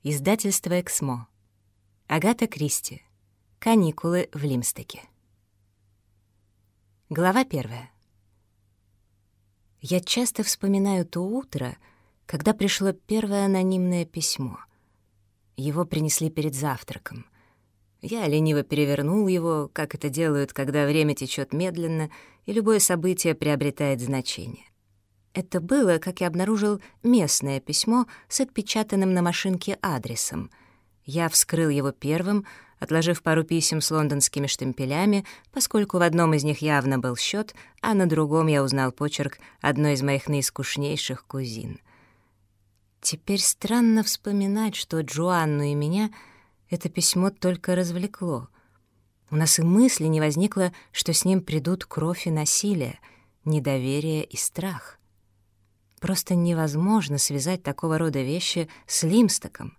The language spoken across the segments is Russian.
Издательство «Эксмо». Агата Кристи. Каникулы в Лимстеке. Глава 1. Я часто вспоминаю то утро, когда пришло первое анонимное письмо. Его принесли перед завтраком. Я лениво перевернул его, как это делают, когда время течет медленно, и любое событие приобретает значение. Это было, как я обнаружил, местное письмо с отпечатанным на машинке адресом. Я вскрыл его первым, отложив пару писем с лондонскими штемпелями, поскольку в одном из них явно был счет, а на другом я узнал почерк одной из моих наискучнейших кузин. Теперь странно вспоминать, что Джоанну и меня это письмо только развлекло. У нас и мысли не возникло, что с ним придут кровь и насилие, недоверие и страх. Просто невозможно связать такого рода вещи с Лимстеком.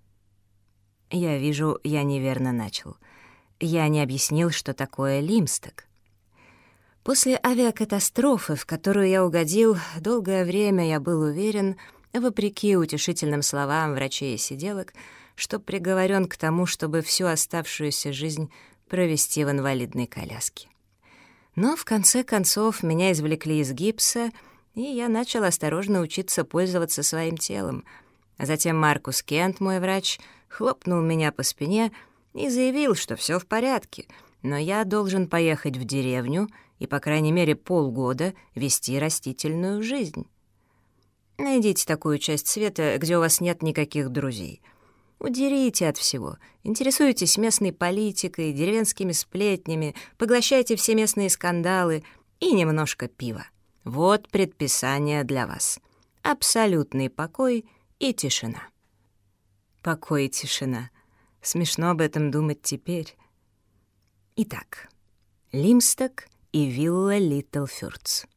Я вижу, я неверно начал. Я не объяснил, что такое Лимстек. После авиакатастрофы, в которую я угодил, долгое время я был уверен, вопреки утешительным словам врачей и сиделок, что приговорен к тому, чтобы всю оставшуюся жизнь провести в инвалидной коляске. Но в конце концов меня извлекли из гипса, и я начал осторожно учиться пользоваться своим телом. А затем Маркус Кент, мой врач, хлопнул меня по спине и заявил, что все в порядке, но я должен поехать в деревню и, по крайней мере, полгода вести растительную жизнь. Найдите такую часть света, где у вас нет никаких друзей. Удерите от всего, интересуйтесь местной политикой, деревенскими сплетнями, поглощайте все местные скандалы и немножко пива. Вот предписание для вас. Абсолютный покой и тишина. Покой и тишина. Смешно об этом думать теперь. Итак, Лимстек и вилла Литлфюрдс.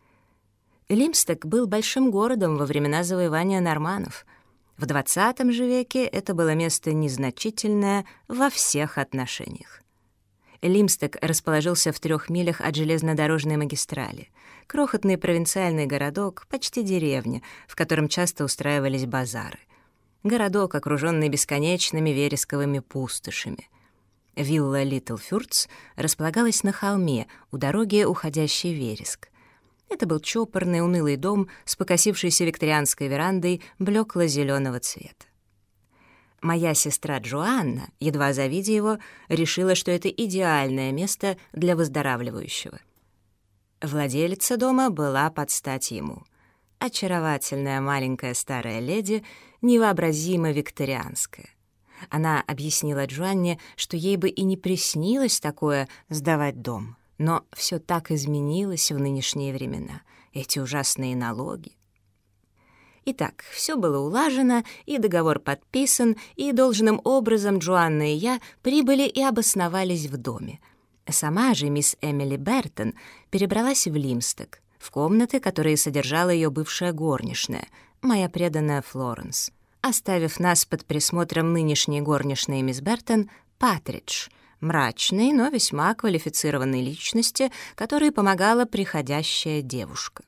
Лимстек был большим городом во времена завоевания норманнов. В 20 же веке это было место незначительное во всех отношениях. Лимстек расположился в 3 милях от железнодорожной магистрали. Крохотный провинциальный городок, почти деревня, в котором часто устраивались базары. Городок, окруженный бесконечными вересковыми пустошами. Вилла Литлфюрдс располагалась на холме у дороги, уходящей в Вереск. Это был чопорный, унылый дом с покосившейся викторианской верандой блекло-зеленого цвета. Моя сестра Джоанна, едва завидя его, решила, что это идеальное место для выздоравливающего. Владелица дома была под стать ему. Очаровательная маленькая старая леди, невообразимо викторианская. Она объяснила Джоанне, что ей бы и не приснилось такое сдавать дом. Но все так изменилось в нынешние времена. Эти ужасные налоги. Итак, все было улажено, и договор подписан, и должным образом Джоанна и я прибыли и обосновались в доме. Сама же мисс Эмили Бертон перебралась в Лимстек, в комнаты, которые содержала ее бывшая горничная, моя преданная Флоренс, оставив нас под присмотром нынешней горничной мисс Бертон Патридж, мрачной, но весьма квалифицированной личности, которой помогала приходящая девушка.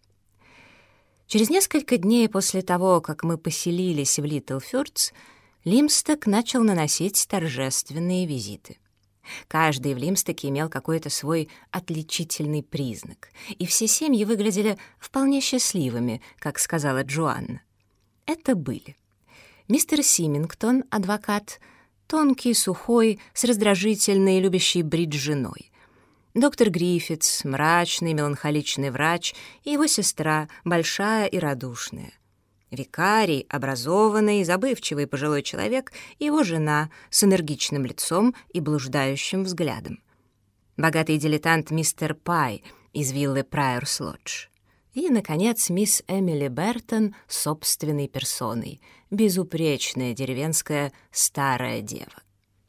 Через несколько дней после того, как мы поселились в Литлфюрдс, Лимстек начал наносить торжественные визиты. Каждый в Лимстеке имел какой-то свой отличительный признак, и все семьи выглядели вполне счастливыми, как сказала Джоанна. Это были мистер Симингтон, адвокат, тонкий, сухой, с раздражительной и любящей бридж женой, доктор Гриффитс, мрачный, меланхоличный врач, и его сестра, большая и радушная. Викарий, образованный и забывчивый пожилой человек, и его жена с энергичным лицом и блуждающим взглядом. Богатый дилетант мистер Пай из виллы Прайорс-Лодж. И, наконец, мисс Эмили Бертон собственной персоной, безупречная деревенская старая дева.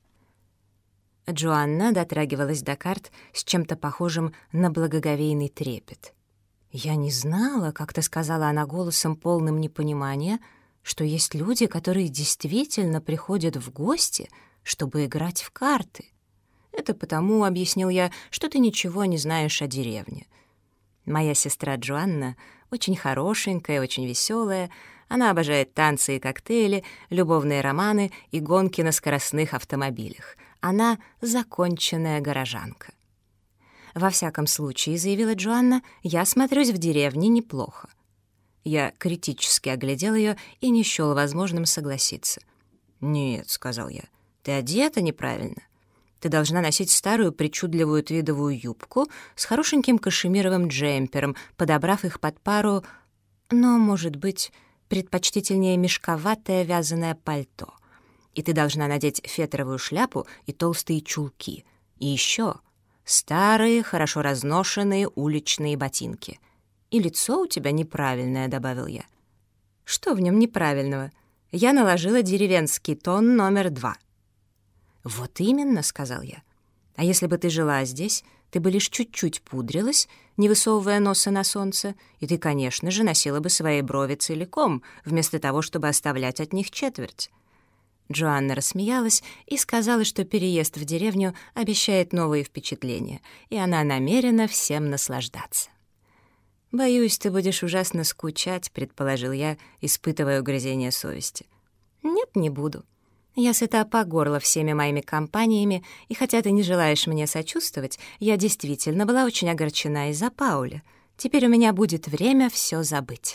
Джоанна дотрагивалась до карт с чем-то похожим на благоговейный трепет. «Я не знала», — как-то сказала она голосом, полным непонимания, «что есть люди, которые действительно приходят в гости, чтобы играть в карты. Это потому, — объяснил я, — что ты ничего не знаешь о деревне. Моя сестра Джоанна, очень хорошенькая, очень веселая, Она обожает танцы и коктейли, любовные романы и гонки на скоростных автомобилях. Она законченная горожанка. «Во всяком случае», — заявила Джоанна, — «я смотрюсь в деревне неплохо». Я критически оглядел ее и не счёл возможным согласиться. «Нет», — сказал я, — «ты одета неправильно. Ты должна носить старую причудливую твидовую юбку с хорошеньким кашемировым джемпером, подобрав их под пару, но, может быть, предпочтительнее мешковатое вязаное пальто. И ты должна надеть фетровую шляпу и толстые чулки. И еще старые, хорошо разношенные уличные ботинки. И лицо у тебя неправильное», — добавил я. «Что в нем неправильного? Я наложила деревенский тон номер 2. «Вот именно», — сказал я. «А если бы ты жила здесь, ты бы лишь чуть-чуть пудрилась, не высовывая носа на солнце, и ты, конечно же, носила бы свои брови целиком, вместо того, чтобы оставлять от них четверть». Джоанна рассмеялась и сказала, что переезд в деревню обещает новые впечатления, и она намерена всем наслаждаться. «Боюсь, ты будешь ужасно скучать», — предположил я, испытывая угрызение совести. «Нет, не буду. Я сыта по горло всеми моими компаниями, и хотя ты не желаешь мне сочувствовать, я действительно была очень огорчена из-за Пауля. Теперь у меня будет время все забыть».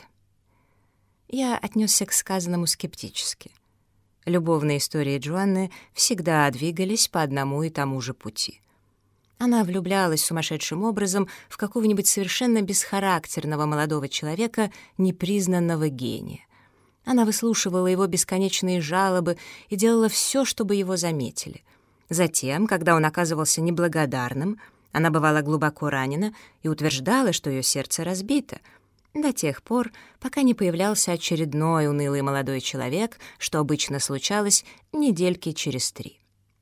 Я отнесся к сказанному скептически. Любовные истории Джоанны всегда двигались по одному и тому же пути. Она влюблялась сумасшедшим образом в какого-нибудь совершенно бесхарактерного молодого человека, непризнанного гения. Она выслушивала его бесконечные жалобы и делала все, чтобы его заметили. Затем, когда он оказывался неблагодарным, она бывала глубоко ранена и утверждала, что ее сердце разбито, до тех пор, пока не появлялся очередной унылый молодой человек, что обычно случалось недельки через 3.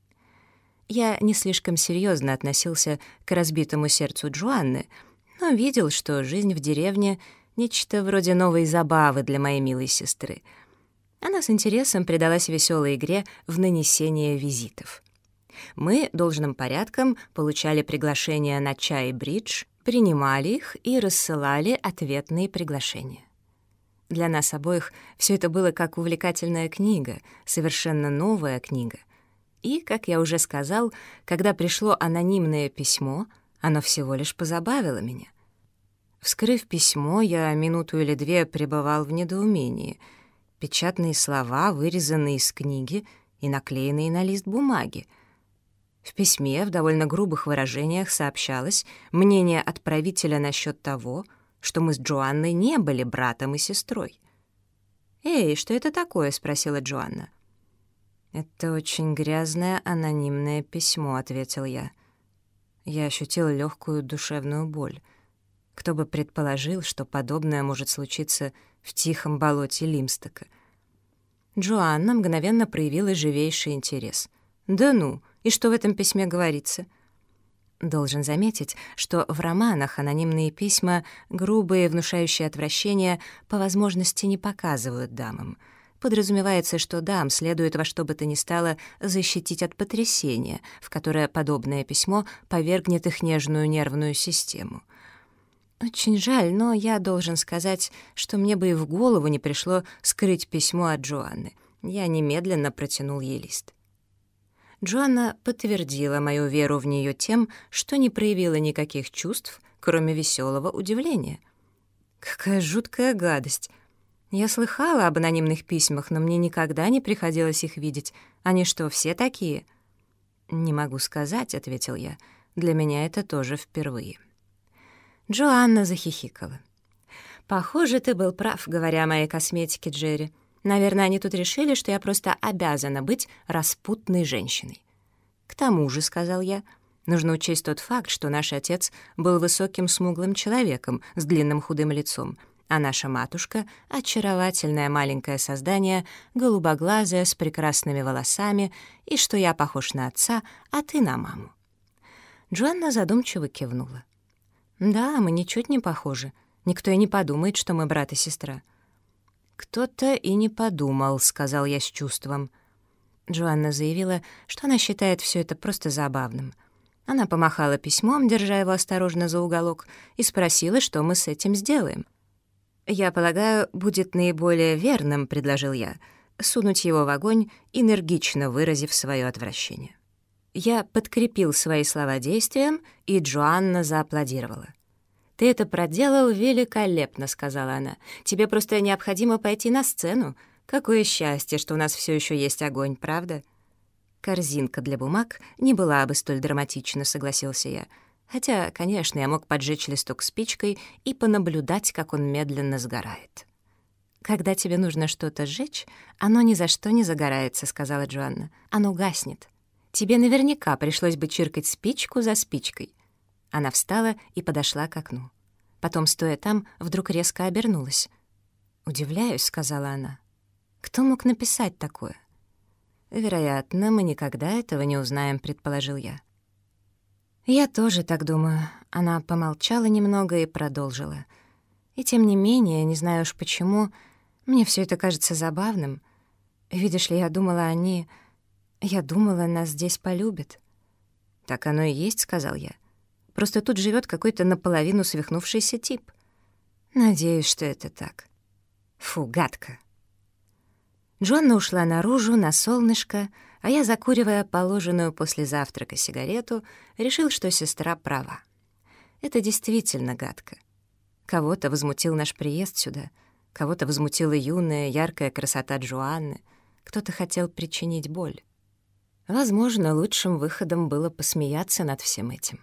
Я не слишком серьезно относился к разбитому сердцу Джоанны, но видел, что жизнь в деревне — нечто вроде новой забавы для моей милой сестры. Она с интересом предалась веселой игре в нанесение визитов. Мы должным порядком получали приглашения на чай и бридж, принимали их и рассылали ответные приглашения. Для нас обоих все это было как увлекательная книга, совершенно новая книга. И, как я уже сказал, когда пришло анонимное письмо, оно всего лишь позабавило меня. Вскрыв письмо, я минуту или две пребывал в недоумении. Печатные слова, вырезанные из книги и наклеенные на лист бумаги. В письме в довольно грубых выражениях сообщалось мнение отправителя насчет того, что мы с Джоанной не были братом и сестрой. «Эй, что это такое?» — спросила Джоанна. «Это очень грязное анонимное письмо», — ответил я. Я ощутил легкую душевную боль. Кто бы предположил, что подобное может случиться в тихом болоте Лимстока. Джоанна мгновенно проявила живейший интерес. «Да ну, и что в этом письме говорится?» Должен заметить, что в романах анонимные письма, грубые, внушающие отвращение, по возможности не показывают дамам. Подразумевается, что дам следует во что бы то ни стало защитить от потрясения, в которое подобное письмо повергнет их нежную нервную систему. Очень жаль, но я должен сказать, что мне бы и в голову не пришло скрыть письмо от Джоанны. Я немедленно протянул ей лист. Джоанна подтвердила мою веру в нее тем, что не проявила никаких чувств, кроме веселого удивления. Какая жуткая гадость! Я слыхала об анонимных письмах, но мне никогда не приходилось их видеть. Они что, все такие? «Не могу сказать», — ответил я. «Для меня это тоже впервые». Джоанна захихикала. «Похоже, ты был прав, говоря о моей косметике, Джерри. Наверное, они тут решили, что я просто обязана быть распутной женщиной». «К тому же», — сказал я, — «нужно учесть тот факт, что наш отец был высоким смуглым человеком с длинным худым лицом, а наша матушка — очаровательное маленькое создание, голубоглазое, с прекрасными волосами, и что я похож на отца, а ты на маму». Джоанна задумчиво кивнула. «Да, мы ничуть не похожи. Никто и не подумает, что мы брат и сестра». «Кто-то и не подумал», — сказал я с чувством. Джоанна заявила, что она считает все это просто забавным. Она помахала письмом, держа его осторожно за уголок, и спросила, что мы с этим сделаем. «Я полагаю, будет наиболее верным, — предложил я, — сунуть его в огонь, энергично выразив свое отвращение». Я подкрепил свои слова действием, и Джоанна зааплодировала. «Ты это проделал великолепно», — сказала она. «Тебе просто необходимо пойти на сцену. Какое счастье, что у нас все еще есть огонь, правда?» «Корзинка для бумаг не была бы столь драматична», — согласился я. Хотя, конечно, я мог поджечь листок спичкой и понаблюдать, как он медленно сгорает. «Когда тебе нужно что-то сжечь, оно ни за что не загорается», — сказала Джоанна. «Оно гаснет. Тебе наверняка пришлось бы чиркать спичку за спичкой». Она встала и подошла к окну. Потом, стоя там, вдруг резко обернулась. «Удивляюсь», — сказала она. «Кто мог написать такое?» «Вероятно, мы никогда этого не узнаем», — предположил я. «Я тоже так думаю». Она помолчала немного и продолжила. «И тем не менее, не знаю уж почему, мне все это кажется забавным. Видишь ли, я думала, нас здесь полюбят». «Так оно и есть», — сказал я. «Просто тут живет какой-то наполовину свихнувшийся тип. Надеюсь, что это так». Фу, гадко. Джоанна ушла наружу, на солнышко, а я, закуривая положенную после завтрака сигарету, решил, что сестра права. Это действительно гадко. Кого-то возмутил наш приезд сюда, кого-то возмутила юная, яркая красота Джоанны, кто-то хотел причинить боль. Возможно, лучшим выходом было посмеяться над всем этим.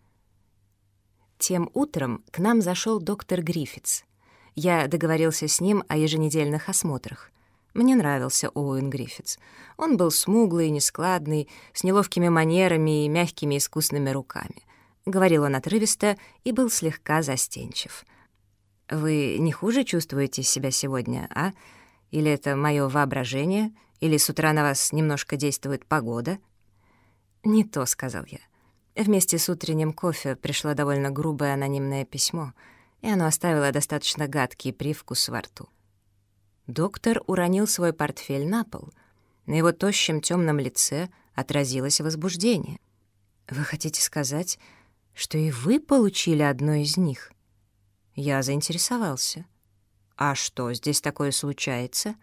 Тем утром к нам зашел доктор Гриффитс. Я договорился с ним о еженедельных осмотрах. Мне нравился Оуэн Гриффитс. Он был смуглый, нескладный, с неловкими манерами и мягкими искусными руками. Говорил он отрывисто и был слегка застенчив. «Вы не хуже чувствуете себя сегодня, а? Или это мое воображение? Или с утра на вас немножко действует погода?» «Не то», — сказал я. Вместе с утренним кофе пришло довольно грубое анонимное письмо, и оно оставило достаточно гадкий привкус во рту. Доктор уронил свой портфель на пол. На его тощем темном лице отразилось возбуждение. «Вы хотите сказать, что и вы получили одно из них?» Я заинтересовался. «А что, здесь такое случается?»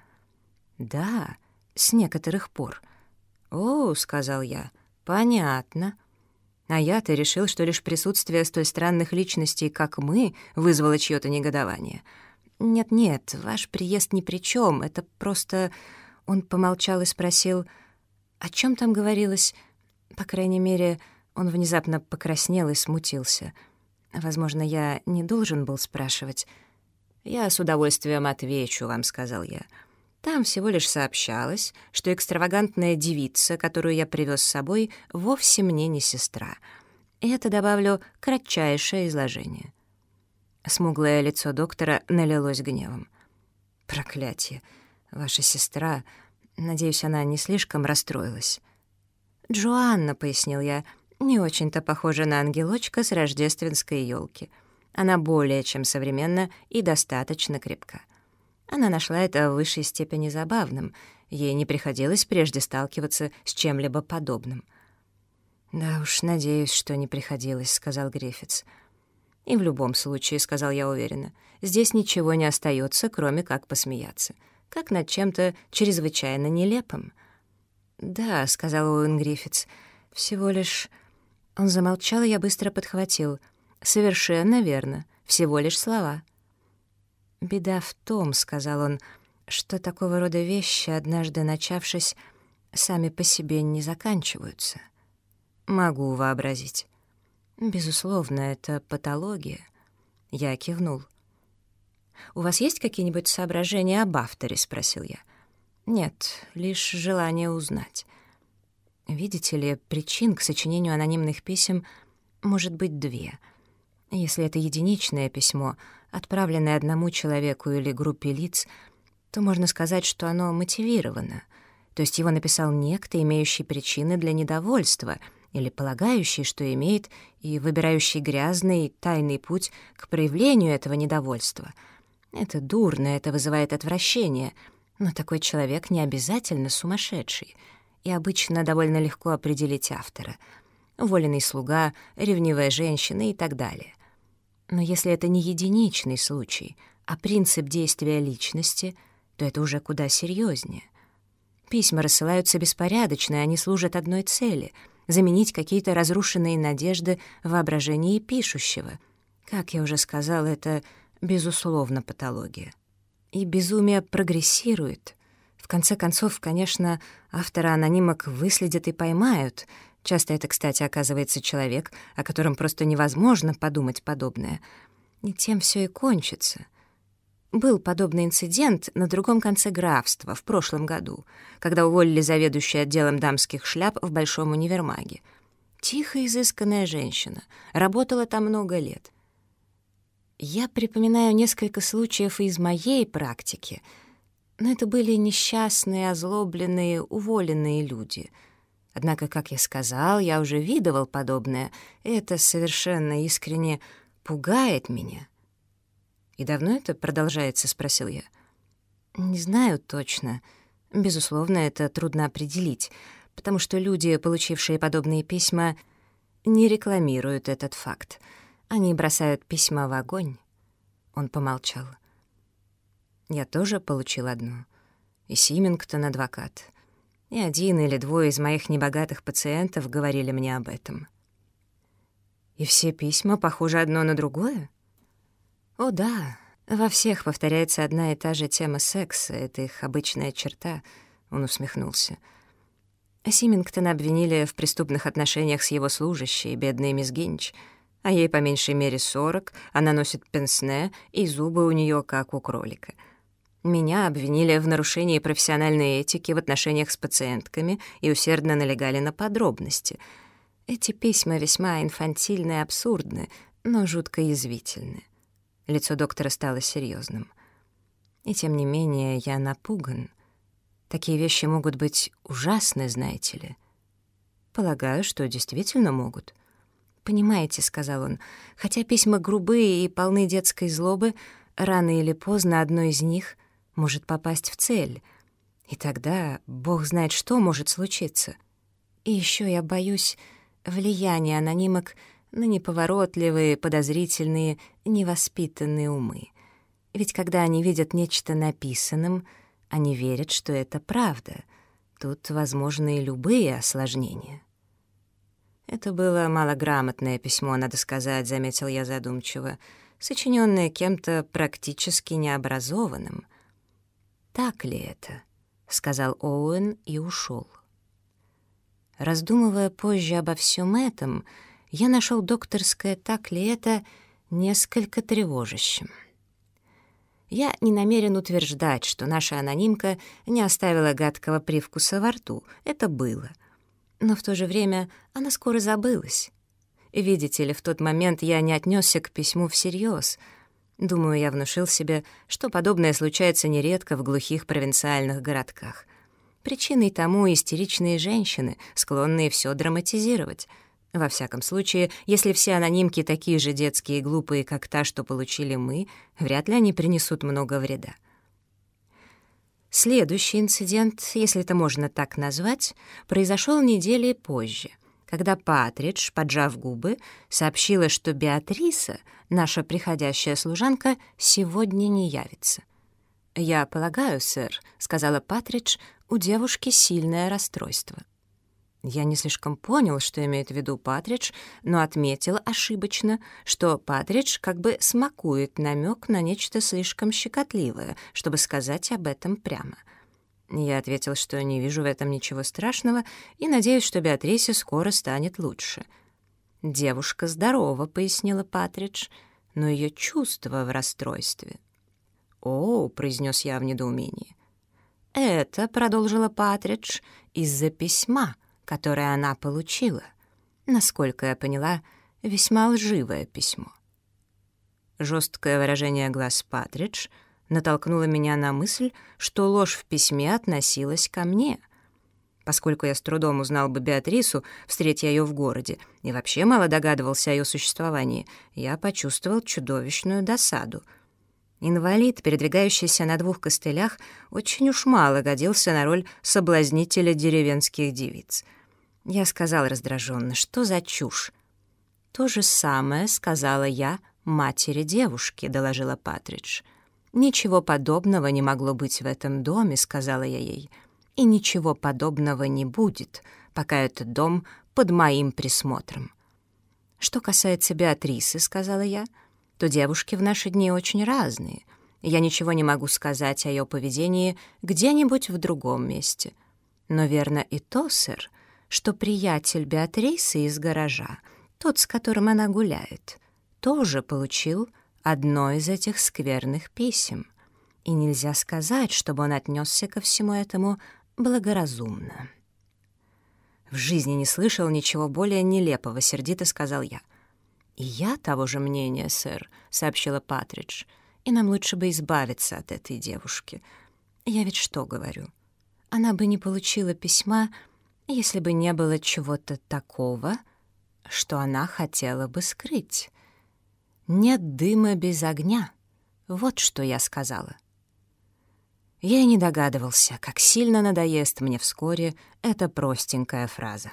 «Да, с некоторых пор». «О, — сказал я, — понятно. А я-то решил, что лишь присутствие столь странных личностей, как мы, вызвало чьё-то негодование. Нет-нет, ваш приезд ни при чем. Это просто...» Он помолчал и спросил, «О чем там говорилось?» По крайней мере, он внезапно покраснел и смутился. Возможно, я не должен был спрашивать. «Я с удовольствием отвечу вам», — сказал я. «Там всего лишь сообщалось, что экстравагантная девица, которую я привез с собой, вовсе мне не сестра. И это, добавлю, кратчайшее изложение». Смуглое лицо доктора налилось гневом. «Проклятие! Ваша сестра... Надеюсь, она не слишком расстроилась». «Джоанна», — пояснил я, — «не очень-то похожа на ангелочка с рождественской елки. Она более чем современна и достаточно крепка. Она нашла это в высшей степени забавным. Ей не приходилось прежде сталкиваться с чем-либо подобным». «Да уж, надеюсь, что не приходилось», — сказал Гриффитс. «И в любом случае, — сказал я уверенно, — здесь ничего не остается, кроме как посмеяться, как над чем-то чрезвычайно нелепым». «Да, — сказал Оуэн Гриффитс, — всего лишь...» Он замолчал, и я быстро подхватил. «Совершенно верно, всего лишь слова». «Беда в том, — сказал он, — что такого рода вещи, однажды начавшись, сами по себе не заканчиваются». «Могу вообразить». «Безусловно, это патология». Я кивнул. «У вас есть какие-нибудь соображения об авторе?» — спросил я. «Нет, лишь желание узнать». Видите ли, причин к сочинению анонимных писем может быть две. Если это единичное письмо, отправленное одному человеку или группе лиц, то можно сказать, что оно мотивировано, то есть его написал некто, имеющий причины для недовольства — или полагающий, что имеет, и выбирающий грязный, тайный путь к проявлению этого недовольства. Это дурно, это вызывает отвращение, но такой человек не обязательно сумасшедший, и обычно довольно легко определить автора. Уволенный слуга, ревнивая женщина и так далее. Но если это не единичный случай, а принцип действия личности, то это уже куда серьезнее. Письма рассылаются беспорядочно, и они служат одной цели — заменить какие-то разрушенные надежды в воображении пишущего. Как я уже сказала, это, безусловно, патология. И безумие прогрессирует. В конце концов, конечно, автора анонимок выследят и поймают. Часто это, кстати, оказывается человек, о котором просто невозможно подумать подобное. И тем все и кончится. Был подобный инцидент на другом конце графства в прошлом году, когда уволили заведующую отделом дамских шляп в Большом универмаге. Тихая, изысканная женщина, работала там много лет. Я припоминаю несколько случаев из моей практики, но это были несчастные, озлобленные, уволенные люди. Однако, как я сказал, я уже видывал подобное, и это совершенно искренне пугает меня. «И давно это продолжается?» — спросил я. «Не знаю точно. Безусловно, это трудно определить, потому что люди, получившие подобные письма, не рекламируют этот факт. Они бросают письма в огонь». Он помолчал. «Я тоже получил одно. И Симингтон, адвокат. И один или двое из моих небогатых пациентов говорили мне об этом». «И все письма похожи одно на другое?» «О да, во всех повторяется одна и та же тема секса, это их обычная черта», — он усмехнулся. Симингтона обвинили в преступных отношениях с его служащей, бедной мисс Гинч, а ей по меньшей мере 40, она носит пенсне, и зубы у нее как у кролика. Меня обвинили в нарушении профессиональной этики в отношениях с пациентками и усердно налегали на подробности. Эти письма весьма инфантильны и абсурдны, но жутко язвительны. Лицо доктора стало серьезным. И тем не менее я напуган. Такие вещи могут быть ужасны, знаете ли. Полагаю, что действительно могут. «Понимаете», — сказал он, — «хотя письма грубые и полны детской злобы, рано или поздно одно из них может попасть в цель. И тогда бог знает, что может случиться. И еще я боюсь влияния анонимок на неповоротливые, подозрительные, невоспитанные умы. Ведь когда они видят нечто написанным, они верят, что это правда. Тут возможны любые осложнения». «Это было малограмотное письмо, надо сказать», — заметил я задумчиво, сочиненное кем-то практически необразованным. «Так ли это?» — сказал Оуэн и ушел. Раздумывая позже обо всем этом, я нашел докторское «так ли это» несколько тревожащим. Я не намерен утверждать, что наша анонимка не оставила гадкого привкуса во рту. Это было. Но в то же время она скоро забылась. Видите ли, в тот момент я не отнесся к письму всерьез. Думаю, я внушил себе, что подобное случается нередко в глухих провинциальных городках. Причиной тому истеричные женщины, склонные все драматизировать. Во всяком случае, если все анонимки такие же детские и глупые, как та, что получили мы, вряд ли они принесут много вреда. Следующий инцидент, если это можно так назвать, произошел недели позже, когда Патридж, поджав губы, сообщила, что Беатриса, наша приходящая служанка, сегодня не явится. «Я полагаю, сэр», — сказала Патридж, — «у девушки сильное расстройство». Я не слишком понял, что имеет в виду Патридж, но отметил ошибочно, что Патридж как бы смакует намек на нечто слишком щекотливое, чтобы сказать об этом прямо. Я ответил, что не вижу в этом ничего страшного и надеюсь, что Беатрисе скоро станет лучше. «Девушка здорова», — пояснила Патридж, — «но ее чувство в расстройстве». «О», — произнес я в недоумении. «Это», — продолжила Патридж, — «из-за письма, которое она получила. Насколько я поняла, весьма лживое письмо». Жесткое выражение глаз Патридж натолкнуло меня на мысль, что ложь в письме относилась ко мне. Поскольку я с трудом узнал бы Беатрису, встретя ее в городе, и вообще мало догадывался о ее существовании, я почувствовал чудовищную досаду. Инвалид, передвигающийся на 2 костылях, очень уж мало годился на роль соблазнителя деревенских девиц. Я сказал раздраженно: «Что за чушь?» «То же самое сказала я матери девушки», — доложила Патридж. «Ничего подобного не могло быть в этом доме», — сказала я ей. «И ничего подобного не будет, пока этот дом под моим присмотром». «Что касается Беатрисы», — сказала я, — «то девушки в наши дни очень разные. Я ничего не могу сказать о ее поведении где-нибудь в другом месте. Но верно и то, сэр, что приятель Беатрисы из гаража, тот, с которым она гуляет, тоже получил одно из этих скверных писем. И нельзя сказать, чтобы он отнесся ко всему этому благоразумно». «В жизни не слышал ничего более нелепого», — сердито сказал я. «И я того же мнения, сэр», — сообщила Патридж. «И нам лучше бы избавиться от этой девушки. Я ведь что говорю? Она бы не получила письма, если бы не было чего-то такого, что она хотела бы скрыть. Нет дыма без огня. Вот что я сказала». Я и не догадывался, как сильно надоест мне вскоре эта простенькая фраза.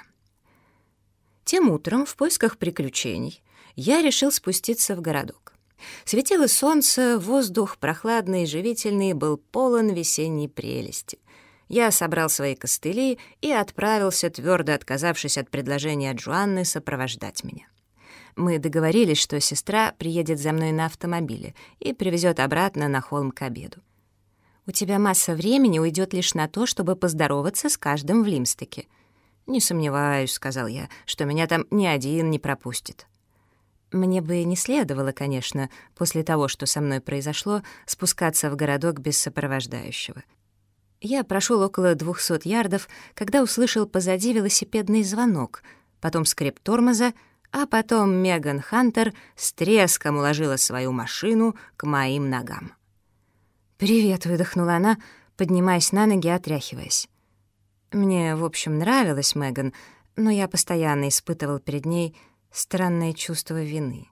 Тем утром, в поисках приключений, я решил спуститься в городок. Светило солнце, воздух, прохладный и живительный, был полон весенней прелести. Я собрал свои костыли и отправился, твердо отказавшись от предложения Джоанны сопровождать меня. Мы договорились, что сестра приедет за мной на автомобиле и привезет обратно на холм к обеду. «У тебя масса времени уйдет лишь на то, чтобы поздороваться с каждым в Лимстеке». «Не сомневаюсь», — сказал я, — «что меня там ни один не пропустит». Мне бы не следовало, конечно, после того, что со мной произошло, спускаться в городок без сопровождающего. Я прошел около 200 ярдов, когда услышал позади велосипедный звонок, потом скрип тормоза, а потом Меган Хантер с треском уложила свою машину к моим ногам. «Привет», — выдохнула она, поднимаясь на ноги, отряхиваясь. Мне, в общем, нравилась Меган, но я постоянно испытывал перед ней странное чувство вины.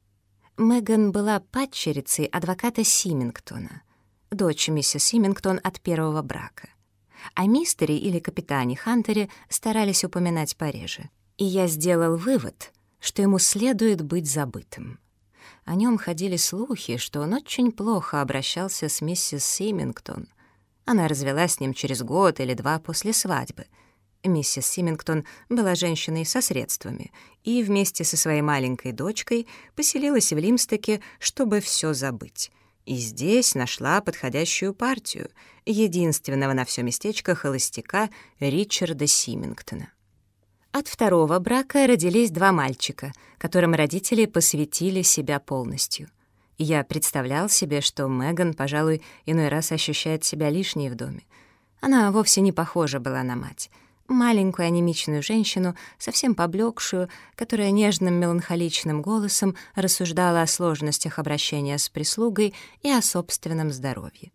Меган была падчерицей адвоката Симингтона, дочь миссис Симингтон от первого брака. О мистере или капитане Хантере старались упоминать пореже. И я сделал вывод, что ему следует быть забытым. О нем ходили слухи, что он очень плохо обращался с миссис Симингтон. Она развелась с ним через год или два после свадьбы. Миссис Симингтон была женщиной со средствами и вместе со своей маленькой дочкой поселилась в Лимстеке, чтобы все забыть. И здесь нашла подходящую партию, единственного на все местечко холостяка Ричарда Симингтона. От второго брака родились 2 мальчика, которым родители посвятили себя полностью. И я представлял себе, что Меган, пожалуй, иной раз ощущает себя лишней в доме. Она вовсе не похожа была на мать. Маленькую анемичную женщину, совсем поблекшую, которая нежным меланхоличным голосом рассуждала о сложностях обращения с прислугой и о собственном здоровье.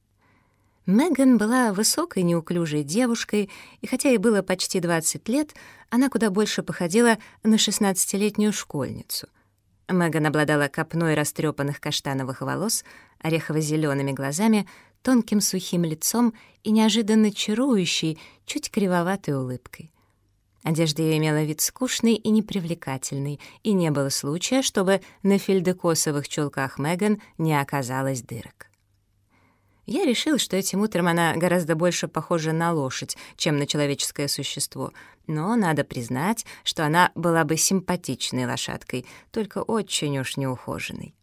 Меган была высокой, неуклюжей девушкой, и хотя ей было почти 20 лет, она куда больше походила на 16-летнюю школьницу. Меган обладала копной растрепанных каштановых волос, орехово-зелеными глазами, тонким сухим лицом и неожиданно чарующей, чуть кривоватой улыбкой. Одежда ее имела вид скучный и непривлекательный, и не было случая, чтобы на фельдекосовых чулках Меган не оказалось дырок. Я решил, что этим утром она гораздо больше похожа на лошадь, чем на человеческое существо, но надо признать, что она была бы симпатичной лошадкой, только очень уж неухоженной.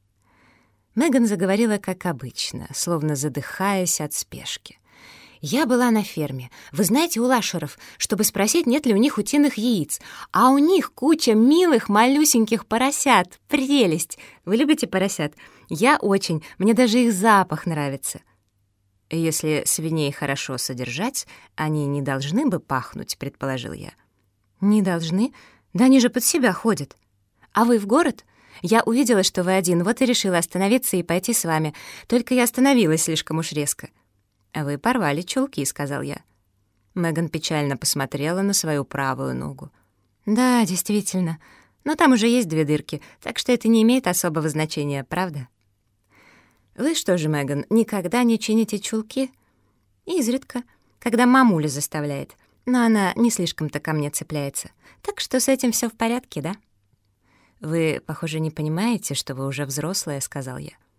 Меган заговорила как обычно, словно задыхаясь от спешки. «Я была на ферме. Вы знаете, у Лашеров, чтобы спросить, нет ли у них утиных яиц. А у них куча милых малюсеньких поросят. Прелесть! Вы любите поросят? Я очень. Мне даже их запах нравится». «Если свиней хорошо содержать, они не должны бы пахнуть», — предположил я. «Не должны? Да они же под себя ходят. А вы в город? Я увидела, что вы один, вот и решила остановиться и пойти с вами. Только я остановилась слишком уж резко». «Вы порвали чулки», — сказал я. Меган печально посмотрела на свою правую ногу. «Да, действительно. Но там уже есть 2 дырки, так что это не имеет особого значения, правда?» «Вы что же, Меган, никогда не чините чулки?» «Изредка, когда мамуля заставляет. Но она не слишком-то ко мне цепляется. Так что с этим все в порядке, да?» «Вы, похоже, не понимаете, что вы уже взрослая», — сказал я.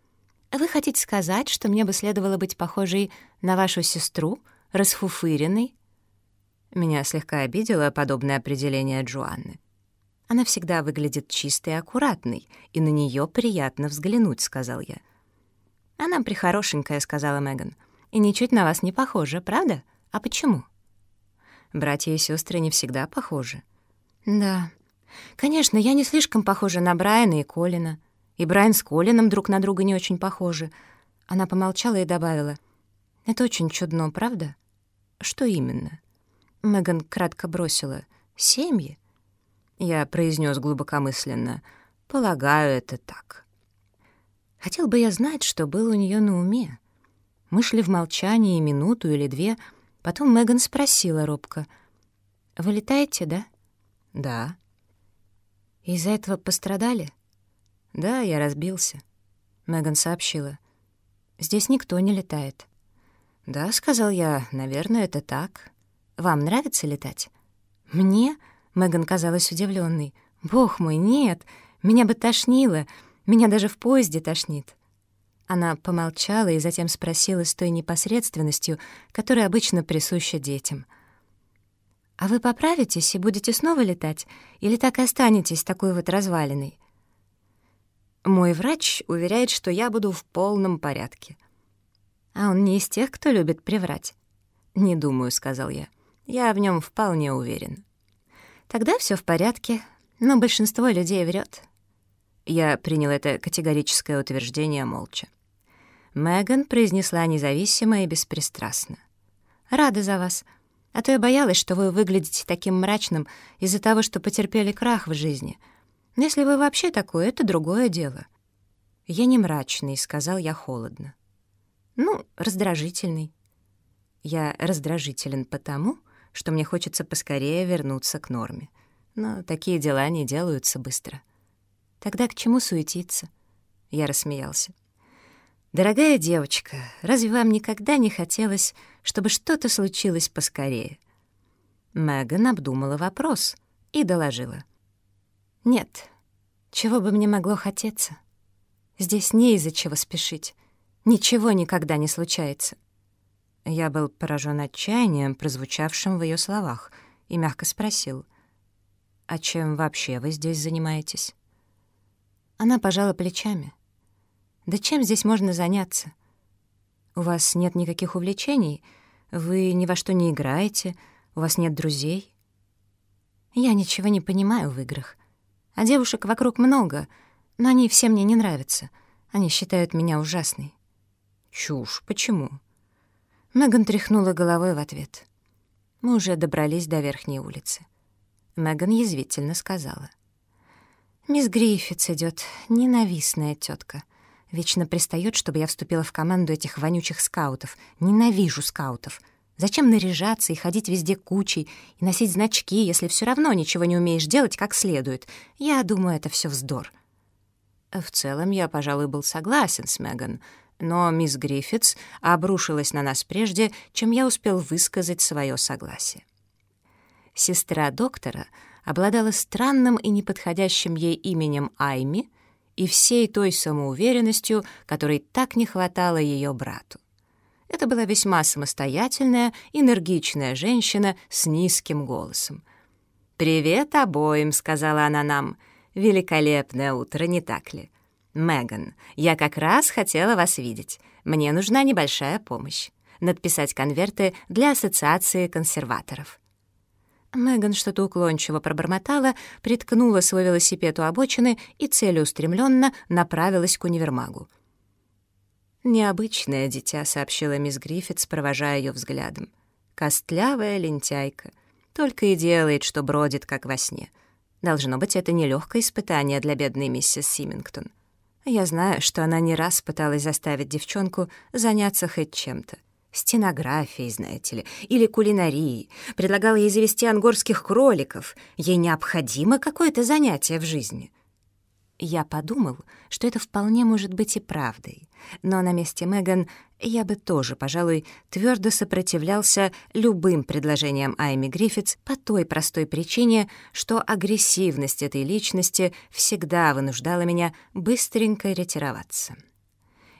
Вы хотите сказать, что мне бы следовало быть похожей на вашу сестру, расфуфыренной?» Меня слегка обидело подобное определение Джоанны. «Она всегда выглядит чистой и аккуратной, и на нее приятно взглянуть», — сказал я. «Она прихорошенькая», — сказала Меган, — «и ничуть на вас не похожа, правда? А почему?» «Братья и сестры не всегда похожи». «Да. Конечно, я не слишком похожа на Брайана и Колина. И Брайан с Колином друг на друга не очень похожи». Она помолчала и добавила: «Это очень чудно, правда?» «Что именно?» Меган кратко бросила: «Семьи». Я произнес глубокомысленно: «Полагаю, это так». Хотел бы я знать, что было у нее на уме. Мы шли в молчании минуту или две, потом Меган спросила робко: «Вы летаете, да?» «Да». «Из-за этого пострадали?» «Да, я разбился». Меган сообщила: «Здесь никто не летает». «Да», — сказал я, — «наверное, это так. Вам нравится летать?» «Мне?» — Меган казалась удивленной. «Бог мой, нет! Меня бы тошнило. Меня даже в поезде тошнит». Она помолчала и затем спросила с той непосредственностью, которая обычно присуща детям: «А вы поправитесь и будете снова летать? Или так и останетесь такой вот развалиной?» «Мой врач уверяет, что я буду в полном порядке». «А он не из тех, кто любит приврать?» «Не думаю», — сказал я. «Я в нем вполне уверен». «Тогда все в порядке, но большинство людей врет». Я принял это категорическое утверждение молча. Меган произнесла независимо и беспристрастно: «Рада за вас. А то я боялась, что вы выглядите таким мрачным из-за того, что потерпели крах в жизни. Но если вы вообще такой, это другое дело». «Я не мрачный», — сказал я холодно. «Ну, раздражительный». «Я раздражителен потому, что мне хочется поскорее вернуться к норме. Но такие дела не делаются быстро». «Тогда к чему суетиться?» Я рассмеялся. «Дорогая девочка, разве вам никогда не хотелось, чтобы что-то случилось поскорее?» Меган обдумала вопрос и доложила: «Нет, чего бы мне могло хотеться? Здесь не из-за чего спешить. Ничего никогда не случается». Я был поражен отчаянием, прозвучавшим в ее словах, и мягко спросил: «А чем вообще вы здесь занимаетесь?» Она пожала плечами. «Да чем здесь можно заняться? У вас нет никаких увлечений, вы ни во что не играете, у вас нет друзей». «Я ничего не понимаю в играх. А девушек вокруг много, но они все мне не нравятся. Они считают меня ужасной». «Чушь, почему?» Меган тряхнула головой в ответ. Мы уже добрались до верхней улицы. Меган язвительно сказала: «Мисс Гриффитс идёт, ненавистная тётка. Вечно пристаёт, чтобы я вступила в команду этих вонючих скаутов. Ненавижу скаутов. Зачем наряжаться и ходить везде кучей, и носить значки, если всё равно ничего не умеешь делать как следует? Я думаю, это всё вздор». В целом я, пожалуй, был согласен с Меган, но мисс Гриффитс обрушилась на нас прежде, чем я успел высказать своё согласие. Сестра доктора обладала странным и неподходящим ей именем Айми и всей той самоуверенностью, которой так не хватало ее брату. Это была весьма самостоятельная, энергичная женщина с низким голосом. «Привет обоим», — сказала она нам. «Великолепное утро, не так ли? Меган, я как раз хотела вас видеть. Мне нужна небольшая помощь. Надписать конверты для Ассоциации консерваторов». Меган что-то уклончиво пробормотала, приткнула свой велосипед у обочины и целеустремленно направилась к универмагу. «Необычное дитя», — сообщила мисс Гриффитс, провожая ее взглядом. «Костлявая лентяйка. Только и делает, что бродит, как во сне. Должно быть, это нелегкое испытание для бедной миссис Симингтон. Я знаю, что она не раз пыталась заставить девчонку заняться хоть чем-то. Стенографией, знаете ли, или кулинарией. Предлагала ей завести ангорских кроликов. Ей необходимо какое-то занятие в жизни». Я подумал, что это вполне может быть и правдой, но на месте Меган я бы тоже, пожалуй, твердо сопротивлялся любым предложениям Айми Гриффитс по той простой причине, что агрессивность этой личности всегда вынуждала меня быстренько ретироваться.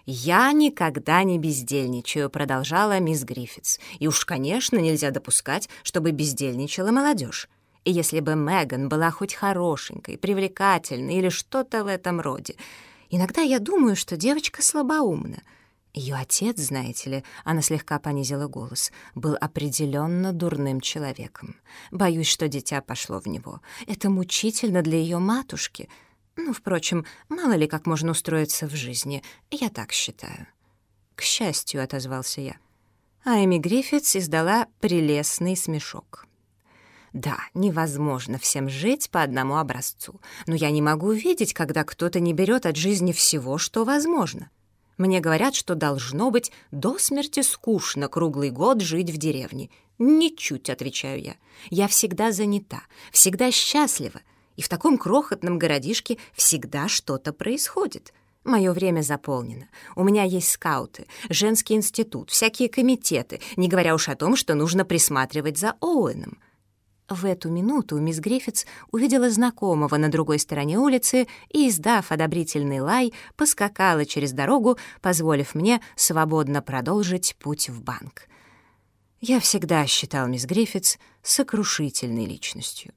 «Я никогда не бездельничаю», — продолжала мисс Гриффитс. «И уж, конечно, нельзя допускать, чтобы бездельничала молодежь. И если бы Меган была хоть хорошенькой, привлекательной или что-то в этом роде, иногда я думаю, что девочка слабоумна. Ее отец, знаете ли, она слегка понизила голос, был определенно дурным человеком. Боюсь, что дитя пошло в него. Это мучительно для ее матушки. Ну, впрочем, мало ли как можно устроиться в жизни, я так считаю». «К счастью», — отозвался я. А Эми Гриффитс издала прелестный смешок. «Да, невозможно всем жить по одному образцу, но я не могу видеть, когда кто-то не берет от жизни всего, что возможно. Мне говорят, что должно быть до смерти скучно круглый год жить в деревне. Ничуть, отвечаю я. Я всегда занята, всегда счастлива, и в таком крохотном городишке всегда что-то происходит. Мое время заполнено. У меня есть скауты, женский институт, всякие комитеты, не говоря уж о том, что нужно присматривать за Оуэном». В эту минуту мисс Гриффитс увидела знакомого на другой стороне улицы и, издав одобрительный лай, поскакала через дорогу, позволив мне свободно продолжить путь в банк. Я всегда считал мисс Гриффитс сокрушительной личностью.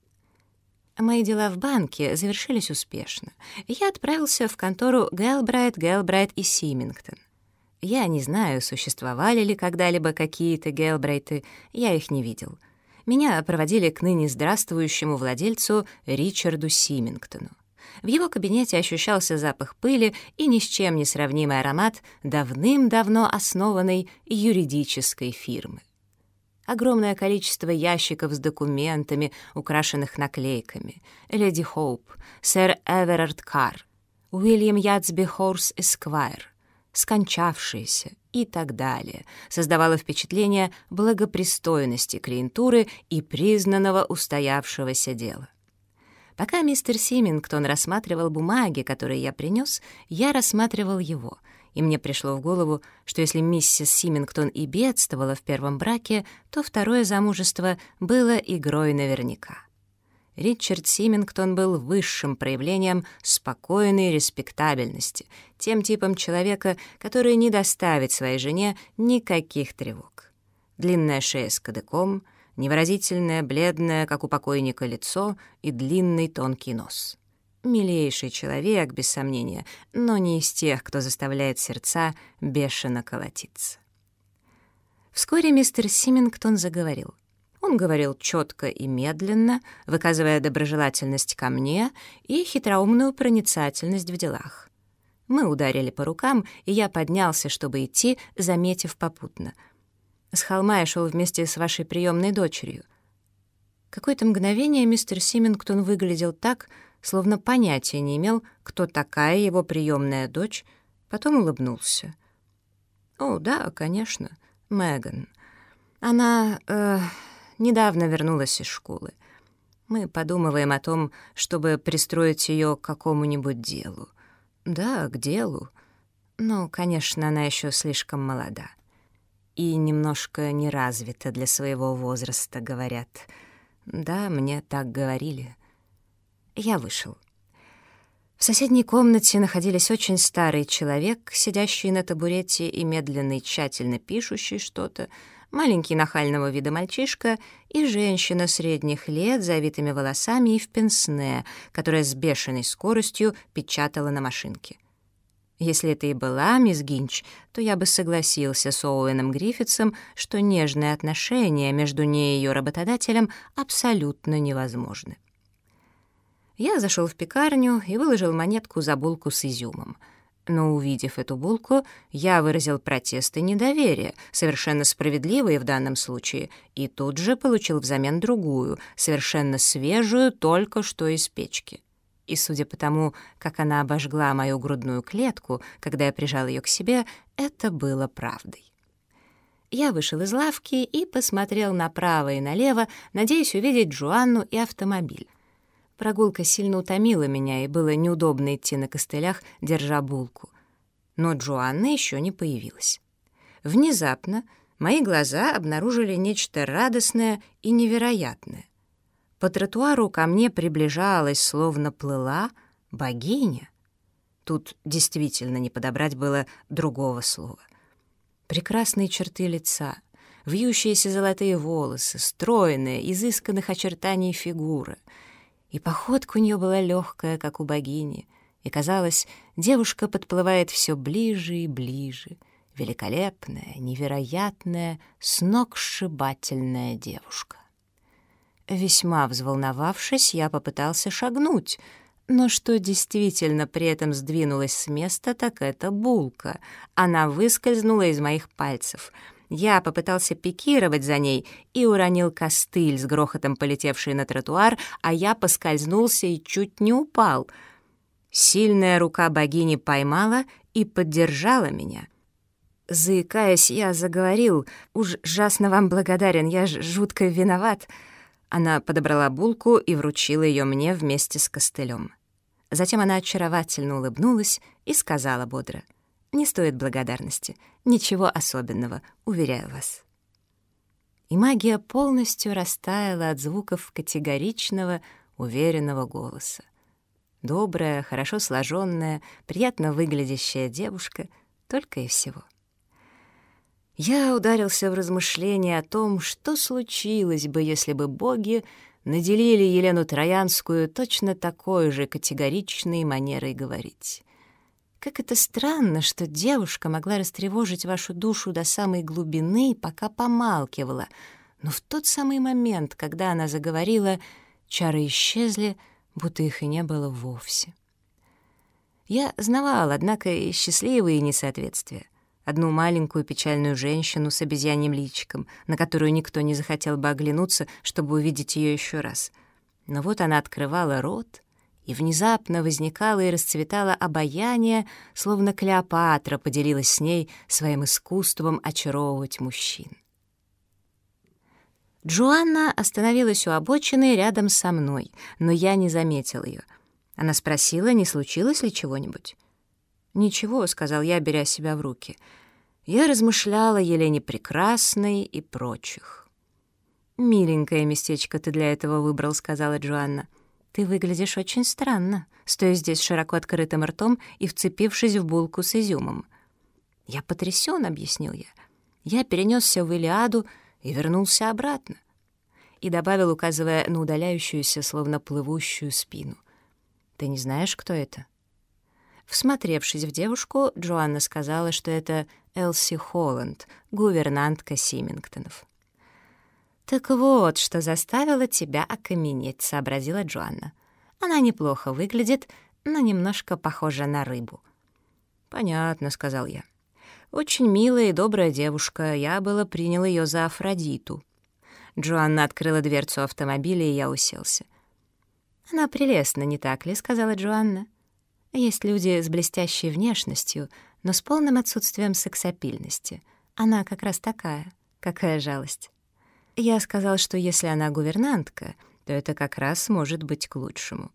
Мои дела в банке завершились успешно, и я отправился в контору Гелбрайт и Симингтон. Я не знаю, существовали ли когда-либо какие-то Гелбрайты, я их не видел. Меня проводили к ныне здравствующему владельцу Ричарду Симингтону. В его кабинете ощущался запах пыли и ни с чем не сравнимый аромат давным-давно основанной юридической фирмы. Огромное количество ящиков с документами, украшенных наклейками. «Леди Хоуп», «Сэр Эверард Карр», «Уильям Ятсби Хорс Эсквайр», «Скончавшиеся» и так далее, создавало впечатление благопристойности клиентуры и признанного устоявшегося дела. Пока мистер Симингтон рассматривал бумаги, которые я принес, я рассматривал его, и мне пришло в голову, что если миссис Симингтон и бедствовала в первом браке, то второе замужество было игрой наверняка. Ричард Симингтон был высшим проявлением спокойной респектабельности, тем типом человека, который не доставит своей жене никаких тревог. Длинная шея с кадыком, невыразительное, бледное, как у покойника, лицо и длинный тонкий нос. Милейший человек, без сомнения, но не из тех, кто заставляет сердца бешено колотиться. Вскоре мистер Симингтон заговорил. Он говорил четко и медленно, выказывая доброжелательность ко мне и хитроумную проницательность в делах. Мы ударили по рукам, и я поднялся, чтобы идти, заметив попутно. «С холма я шел вместе с вашей приемной дочерью». Какое-то мгновение мистер Симингтон выглядел так, словно понятия не имел, кто такая его приемная дочь, потом улыбнулся. «О, да, конечно, Меган. Она, недавно вернулась из школы. Мы подумываем о том, чтобы пристроить ее к какому-нибудь делу. Да, к делу. Но, конечно, она еще слишком молода. И немножко неразвита для своего возраста, говорят. Да, мне так говорили». Я вышел. В соседней комнате находились очень старый человек, сидящий на табурете и медленно и тщательно пишущий что-то, маленький нахального вида мальчишка и женщина средних лет с завитыми волосами и в пенсне, которая с бешеной скоростью печатала на машинке. Если это и была мисс Гинч, то я бы согласился с Оуэном Гриффитсом, что нежные отношения между ней и ее работодателем абсолютно невозможны. Я зашел в пекарню и выложил монетку за булку с изюмом. Но, увидев эту булку, я выразил протест и недоверие, совершенно справедливые в данном случае, и тут же получил взамен другую, совершенно свежую, только что из печки. И судя по тому, как она обожгла мою грудную клетку, когда я прижал ее к себе, это было правдой. Я вышел из лавки и посмотрел направо и налево, надеясь увидеть Джоанну и автомобиль. Прогулка сильно утомила меня, и было неудобно идти на костылях, держа булку. Но Джоанна еще не появилась. Внезапно мои глаза обнаружили нечто радостное и невероятное. По тротуару ко мне приближалась, словно плыла, богиня. Тут действительно не подобрать было другого слова. Прекрасные черты лица, вьющиеся золотые волосы, стройная, изысканных очертаний фигура. И походка у нее была легкая, как у богини, и, казалось, девушка подплывает все ближе и ближе. Великолепная, невероятная, сногсшибательная девушка. Весьма взволновавшись, я попытался шагнуть, но что действительно при этом сдвинулось с места, так это булка. Она выскользнула из моих пальцев. Я попытался пикировать за ней и уронил костыль, с грохотом полетевший на тротуар, а я поскользнулся и чуть не упал. Сильная рука богини поймала и поддержала меня. Заикаясь, я заговорил: «Ужасно вам благодарен, я жутко виноват». Она подобрала булку и вручила ее мне вместе с костылем. Затем она очаровательно улыбнулась и сказала бодро: «Не стоит благодарности, ничего особенного, уверяю вас». И магия полностью растаяла от звуков категоричного, уверенного голоса. Добрая, хорошо сложенная, приятно выглядящая девушка, только и всего. Я ударился в размышления о том, что случилось бы, если бы боги наделили Елену Троянскую точно такой же категоричной манерой говорить. Как это странно, что девушка могла растревожить вашу душу до самой глубины, пока помалкивала, но в тот самый момент, когда она заговорила, чары исчезли, будто их и не было вовсе. Я знавал, однако, и счастливые несоответствия. Одну маленькую печальную женщину с обезьяньим личиком, на которую никто не захотел бы оглянуться, чтобы увидеть ее еще раз. Но вот она открывала рот, и внезапно возникало и расцветало обаяние, словно Клеопатра поделилась с ней своим искусством очаровывать мужчин. Джоанна остановилась у обочины рядом со мной, но я не заметил ее. Она спросила, не случилось ли чего-нибудь. «Ничего», — сказал я, беря себя в руки. Я размышляла о Елене Прекрасной и прочих. «Миленькое местечко ты для этого выбрал», — сказала Джоанна. «Ты выглядишь очень странно, стоя здесь широко открытым ртом и вцепившись в булку с изюмом». «Я потрясен», — объяснил я. «Я перенесся в Илиаду и вернулся обратно». И добавил, указывая на удаляющуюся, словно плывущую спину. «Ты не знаешь, кто это?» Всмотревшись в девушку, Джоанна сказала, что это Элси Холланд, гувернантка Симингтонов. «Так вот, что заставило тебя окаменеть», — сообразила Джоанна. «Она неплохо выглядит, но немножко похожа на рыбу». «Понятно», — сказал я. «Очень милая и добрая девушка, я было принял ее за Афродиту». Джоанна открыла дверцу автомобиля, и я уселся. «Она прелестна, не так ли?» — сказала Джоанна. «Есть люди с блестящей внешностью, но с полным отсутствием сексапильности. Она как раз такая. Какая жалость». Я сказал, что если она гувернантка, то это как раз может быть к лучшему.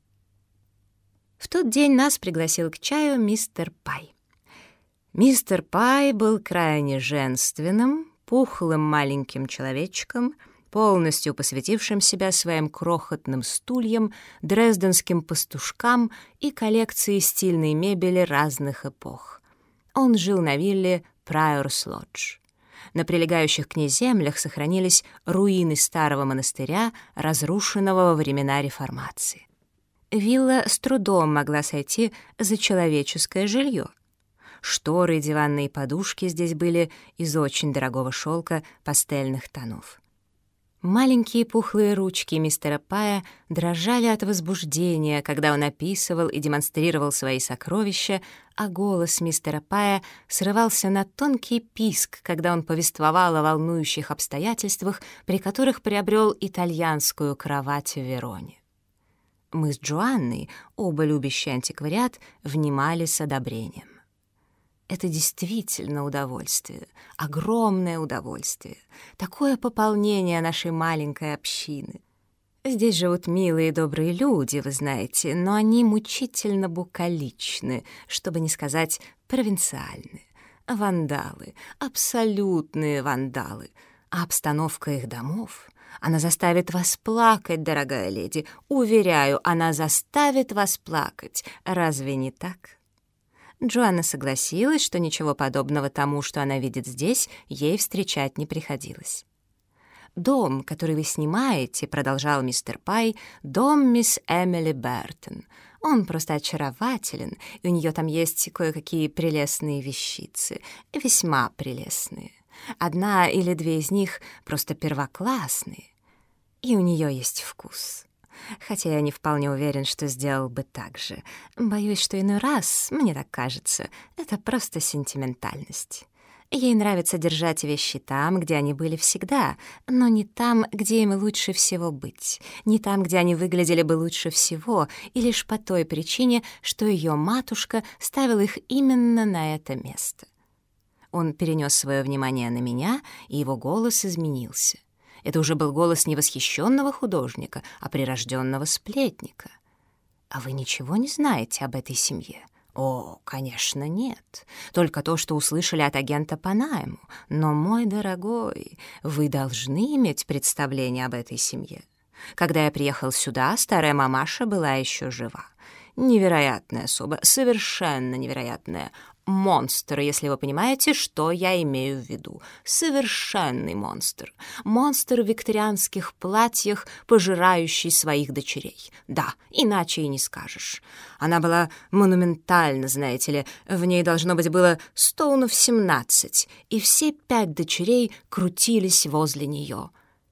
В тот день нас пригласил к чаю мистер Пай. Мистер Пай был крайне женственным, пухлым маленьким человечком, полностью посвятившим себя своим крохотным стульям, дрезденским пастушкам и коллекции стильной мебели разных эпох. Он жил на вилле Прайорс-Лодж. На прилегающих к ней землях сохранились руины старого монастыря, разрушенного во времена Реформации. Вилла с трудом могла сойти за человеческое жилье. Шторы и диванные подушки здесь были из очень дорогого шелка пастельных тонов. Маленькие пухлые ручки мистера Пая дрожали от возбуждения, когда он описывал и демонстрировал свои сокровища, а голос мистера Пая срывался на тонкий писк, когда он повествовал о волнующих обстоятельствах, при которых приобрел итальянскую кровать в Вероне. Мы с Джоанной, оба любящие антиквариат, внимали с одобрением. Это действительно удовольствие, огромное удовольствие, такое пополнение нашей маленькой общины. Здесь живут милые и добрые люди, вы знаете, но они мучительно букаличны, чтобы не сказать провинциальны. Вандалы, абсолютные вандалы. А обстановка их домов, она заставит вас плакать, дорогая леди. Уверяю, она заставит вас плакать. Разве не так? Джоанна согласилась, что ничего подобного тому, что она видит здесь, ей встречать не приходилось. «Дом, который вы снимаете, — продолжал мистер Пай, — дом мисс Эмили Бертон. Он просто очарователен, и у нее там есть кое-какие прелестные вещицы, весьма прелестные. Одна или две из них просто первоклассные. И у нее есть вкус. Хотя я не вполне уверен, что сделал бы так же. Боюсь, что иной раз, мне так кажется, это просто сентиментальность». Ей нравится держать вещи там, где они были всегда, но не там, где им лучше всего быть, не там, где они выглядели бы лучше всего, и лишь по той причине, что ее матушка ставила их именно на это место. Он перенес свое внимание на меня, и его голос изменился. Это уже был голос не восхищенного художника, а прирожденного сплетника. «А вы ничего не знаете об этой семье?» «О, конечно, нет. Только то, что услышали от агента по найму. Но, мой дорогой, вы должны иметь представление об этой семье. Когда я приехал сюда, старая мамаша была еще жива. Невероятная особа, совершенно невероятная. Монстр, если вы понимаете, что я имею в виду. Совершенный монстр. Монстр в викторианских платьях, пожирающий своих дочерей. Да, иначе и не скажешь. Она была монументальна, знаете ли. В ней, должно быть, было стоунов 17, и все 5 дочерей крутились возле нее.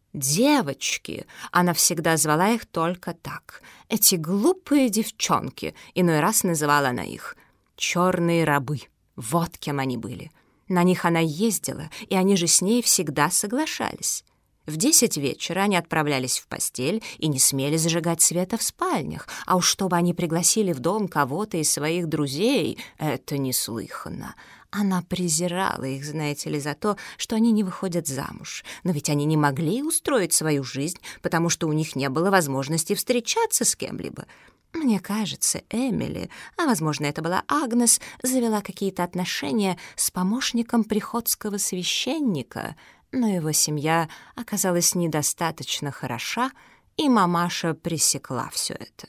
«Девочки!» — она всегда звала их только так. «Эти глупые девчонки!» — иной раз называла она их. «Черные рабы». Вот кем они были. На них она ездила, и они же с ней всегда соглашались. В 10 вечера они отправлялись в постель и не смели зажигать света в спальнях, а уж чтобы они пригласили в дом кого-то из своих друзей, это неслыханно. Она презирала их, знаете ли, за то, что они не выходят замуж. Но ведь они не могли устроить свою жизнь, потому что у них не было возможности встречаться с кем-либо. Мне кажется, Эмили, а, возможно, это была Агнес, завела какие-то отношения с помощником приходского священника, но его семья оказалась недостаточно хороша, и мамаша пресекла все это.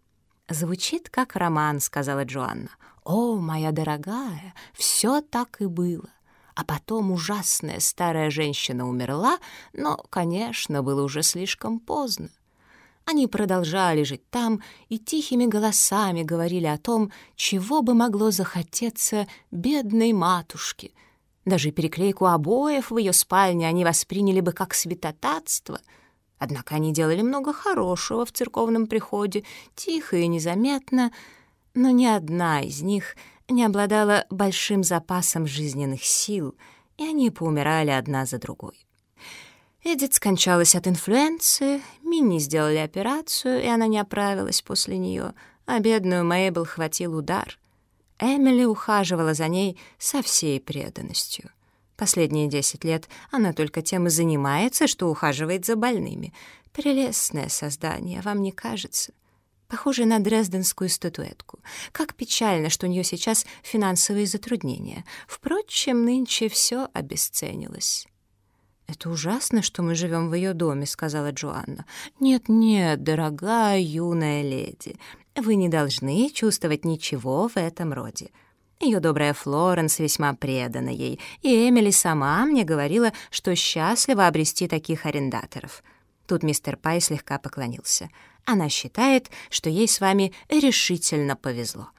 «Звучит как роман», — сказала Джоанна. «О, моя дорогая, все так и было». А потом ужасная старая женщина умерла, но, конечно, было уже слишком поздно. Они продолжали жить там и тихими голосами говорили о том, чего бы могло захотеться бедной матушке. Даже переклейку обоев в ее спальне они восприняли бы как святотатство. Однако они делали много хорошего в церковном приходе, тихо и незаметно, но ни одна из них не обладала большим запасом жизненных сил, и они поумирали одна за другой. Эдит скончалась от инфлюенции, Минни сделали операцию, и она не оправилась после нее, а бедную Мейбл хватил удар. Эмили ухаживала за ней со всей преданностью. Последние 10 лет она только тем и занимается, что ухаживает за больными. Прелестное создание, вам не кажется? Похоже на дрезденскую статуэтку. Как печально, что у нее сейчас финансовые затруднения. Впрочем, нынче все обесценилось. «Это ужасно, что мы живем в ее доме», — сказала Джоанна. «Нет-нет, дорогая юная леди, вы не должны чувствовать ничего в этом роде. Ее добрая Флоренс весьма предана ей, и Эмили сама мне говорила, что счастлива обрести таких арендаторов». Тут мистер Пай слегка поклонился. «Она считает, что ей с вами решительно повезло».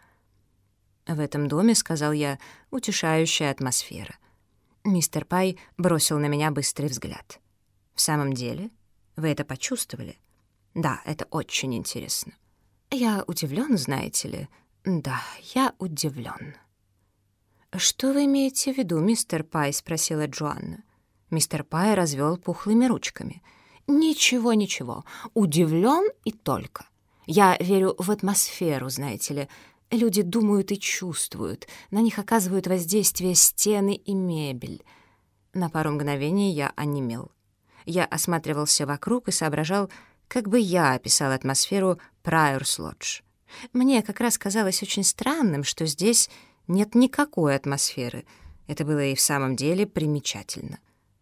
«В этом доме, — сказал я, — утешающая атмосфера». Мистер Пай бросил на меня быстрый взгляд. «В самом деле? Вы это почувствовали?» «Да, это очень интересно». «Я удивлен, знаете ли?» «Да, я удивлен». «Что вы имеете в виду, мистер Пай?» — спросила Джоанна. Мистер Пай развел пухлыми ручками. «Ничего, ничего. Удивлен и только. Я верю в атмосферу, знаете ли. Люди думают и чувствуют. На них оказывают воздействие стены и мебель». На пару мгновений я онемел. Я осматривался вокруг и соображал, как бы я описал атмосферу Прайорс-Лодж. Мне как раз казалось очень странным, что здесь нет никакой атмосферы. Это было и в самом деле примечательно.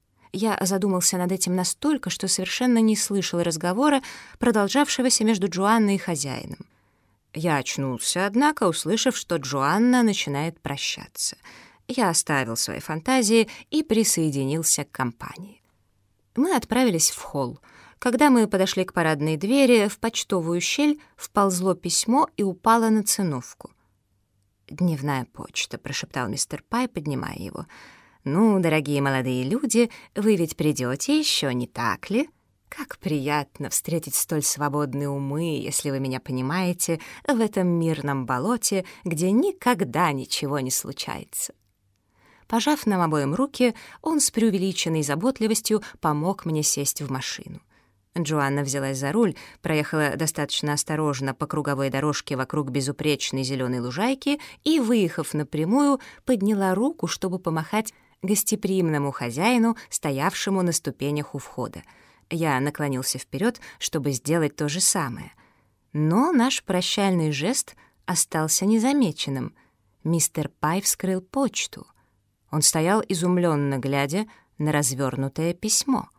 Я задумался над этим настолько, что совершенно не слышал разговора, продолжавшегося между Джоанной и хозяином. Я очнулся, однако, услышав, что Джоанна начинает прощаться. Я оставил свои фантазии и присоединился к компании. Мы отправились в холл. Когда мы подошли к парадной двери, в почтовую щель вползло письмо и упало на циновку. «Дневная почта», — прошептал мистер Пай, поднимая его. «Ну, дорогие молодые люди, вы ведь придете еще, не так ли? Как приятно встретить столь свободные умы, если вы меня понимаете, в этом мирном болоте, где никогда ничего не случается». Пожав нам обоим руки, он с преувеличенной заботливостью помог мне сесть в машину. Джоанна взялась за руль, проехала достаточно осторожно по круговой дорожке вокруг безупречной зеленой лужайки и, выехав напрямую, подняла руку, чтобы помахать гостеприимному хозяину, стоявшему на ступенях у входа. Я наклонился вперед, чтобы сделать то же самое. Но наш прощальный жест остался незамеченным. Мистер Пай вскрыл почту. Он стоял, изумленно глядя на развернутое письмо.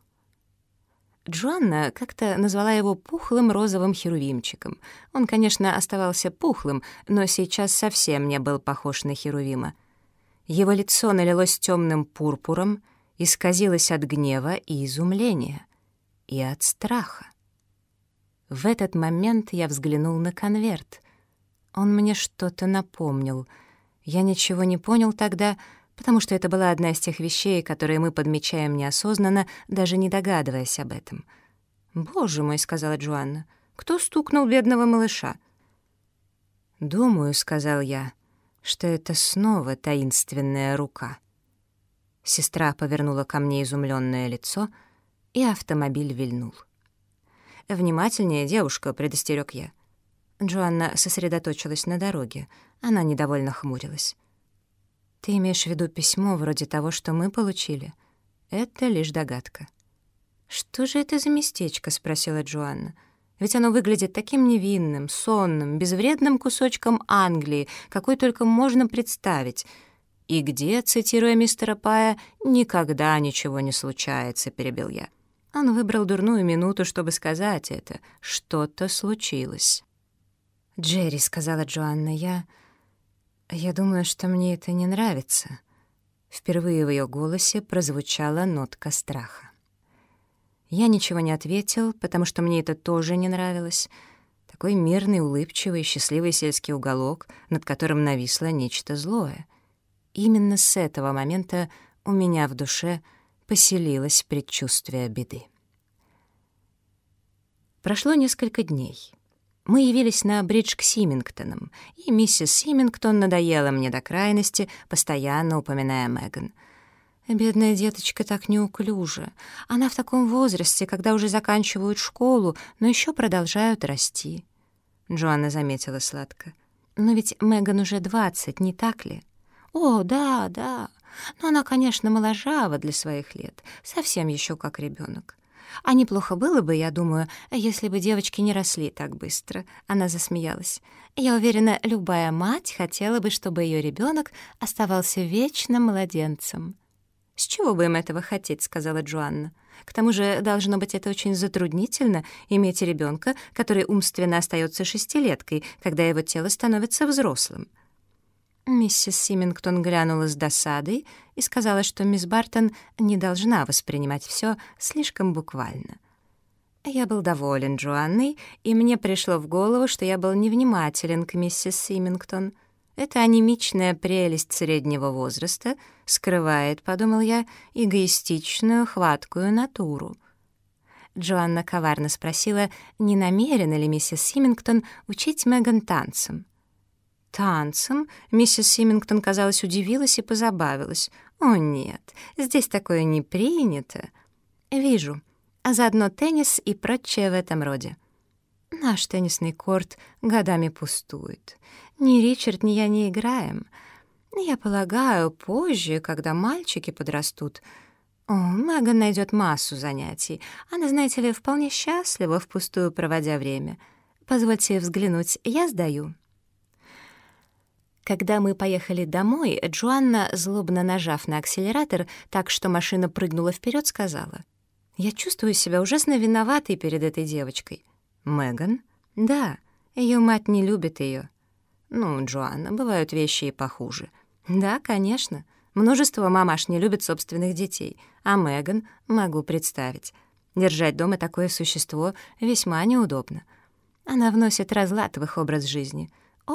Джоанна как-то назвала его пухлым розовым херувимчиком. Он, конечно, оставался пухлым, но сейчас совсем не был похож на херувима. Его лицо налилось темным пурпуром, исказилось от гнева и изумления, и от страха. В этот момент я взглянул на конверт. Он мне что-то напомнил. Я ничего не понял тогда, потому что это была одна из тех вещей, которые мы подмечаем неосознанно, даже не догадываясь об этом. «Боже мой», — сказала Джоанна, — «кто стукнул бедного малыша?» «Думаю», — сказал я, — «что это снова таинственная рука». Сестра повернула ко мне изумленное лицо, и автомобиль вильнул. «Внимательнее, девушка», — предостерег я. Джоанна сосредоточилась на дороге. Она недовольно хмурилась. «Ты имеешь в виду письмо вроде того, что мы получили?» «Это лишь догадка». «Что же это за местечко?» — спросила Джоанна. «Ведь оно выглядит таким невинным, сонным, безвредным кусочком Англии, какой только можно представить. И где, цитируя мистера Пая, «никогда ничего не случается», — перебил я. Он выбрал дурную минуту, чтобы сказать это. Что-то случилось. «Джерри», — сказала Джоанна, — «Я думаю, что мне это не нравится». Впервые в ее голосе прозвучала нотка страха. Я ничего не ответил, потому что мне это тоже не нравилось. Такой мирный, улыбчивый, счастливый сельский уголок, над которым нависло нечто злое. Именно с этого момента у меня в душе поселилось предчувствие беды. Прошло несколько дней. Мы явились на бридж к Симингтонам, и миссис Симингтон надоела мне до крайности, постоянно упоминая Меган. «Бедная деточка так неуклюжа. Она в таком возрасте, когда уже заканчивают школу, но еще продолжают расти». Джоанна заметила сладко. «Но ведь Меган уже 20, не так ли?» «О, да, да. Но она, конечно, моложава для своих лет, совсем еще как ребенок. А неплохо было бы, я думаю, если бы девочки не росли так быстро». Она засмеялась. «Я уверена, любая мать хотела бы, чтобы ее ребенок оставался вечно младенцем». «С чего бы им этого хотеть?» — сказала Джоанна. «К тому же, должно быть, это очень затруднительно — иметь ребенка, который умственно остается шестилеткой, когда его тело становится взрослым». Миссис Симингтон глянула с досадой и сказала, что мисс Бартон не должна воспринимать все слишком буквально. Я был доволен Джоанной, и мне пришло в голову, что я был невнимателен к миссис Симингтон. Эта анемичная прелесть среднего возраста скрывает, подумал я, эгоистичную, хваткую натуру. Джоанна коварно спросила, не намерена ли миссис Симингтон учить Меган танцам. «Танцам?» — миссис Симингтон, казалось, удивилась и позабавилась. «О, нет, здесь такое не принято». «Вижу. А заодно теннис и прочее в этом роде». «Наш теннисный корт годами пустует. Ни Ричард, ни я не играем. Я полагаю, позже, когда мальчики подрастут...» «О, Меган найдет массу занятий. Она, знаете ли, вполне счастлива, впустую проводя время. Позвольте взглянуть, я сдаю». Когда мы поехали домой, Джоанна, злобно нажав на акселератор так, что машина прыгнула вперед, сказала: «Я чувствую себя ужасно виноватой перед этой девочкой». «Меган?» «Да, Ее мать не любит ее. Ну, Джоанна, бывают вещи и похуже. Да, конечно. Множество мамаш не любят собственных детей, а Меган могу представить. Держать дома такое существо весьма неудобно. Она вносит разлад в их образ жизни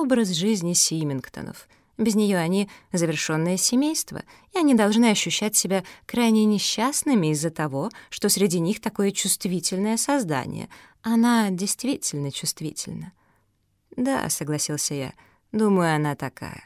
Симингтонов. Без нее они завершенное семейство, и они должны ощущать себя крайне несчастными из-за того, что среди них такое чувствительное создание. Она действительно чувствительна. «Да», — согласился я, — «думаю, она такая».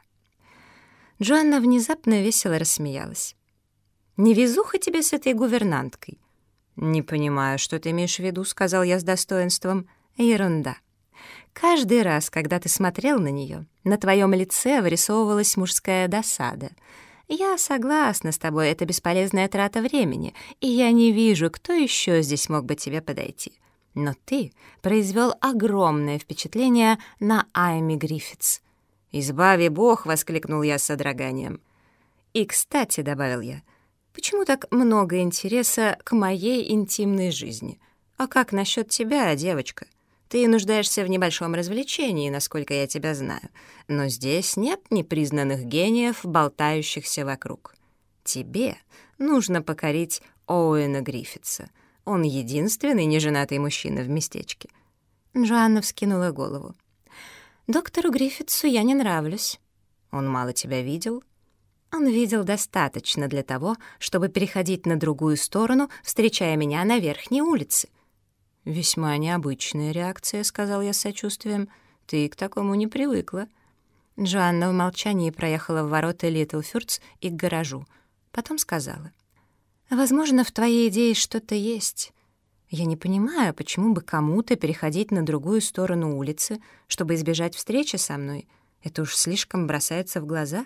Джоанна внезапно весело рассмеялась. «Невезуха тебе с этой гувернанткой». «Не понимаю, что ты имеешь в виду», — сказал я с достоинством. «Ерунда. Каждый раз, когда ты смотрел на нее, на твоем лице вырисовывалась мужская досада. Я согласна с тобой, это бесполезная трата времени, и я не вижу, кто еще здесь мог бы тебе подойти. Но ты произвел огромное впечатление на Айми Гриффитс». «Избави Бог!» — воскликнул я с содроганием. «И, кстати», — добавил я, — «почему так много интереса к моей интимной жизни? А как насчет тебя, девочка? Ты нуждаешься в небольшом развлечении, насколько я тебя знаю, но здесь нет непризнанных гениев, болтающихся вокруг. Тебе нужно покорить Оуэна Гриффитса. Он единственный неженатый мужчина в местечке». Джоанна вскинула голову. «Доктору Гриффитсу я не нравлюсь». «Он мало тебя видел?» «Он видел достаточно для того, чтобы переходить на другую сторону, встречая меня на верхней улице». «Весьма необычная реакция», — сказал я с сочувствием. «Ты к такому не привыкла». Джоанна в молчании проехала в ворота Литлфюрдс и к гаражу. Потом сказала: «Возможно, в твоей идее что-то есть. Я не понимаю, почему бы кому-то переходить на другую сторону улицы, чтобы избежать встречи со мной. Это уж слишком бросается в глаза».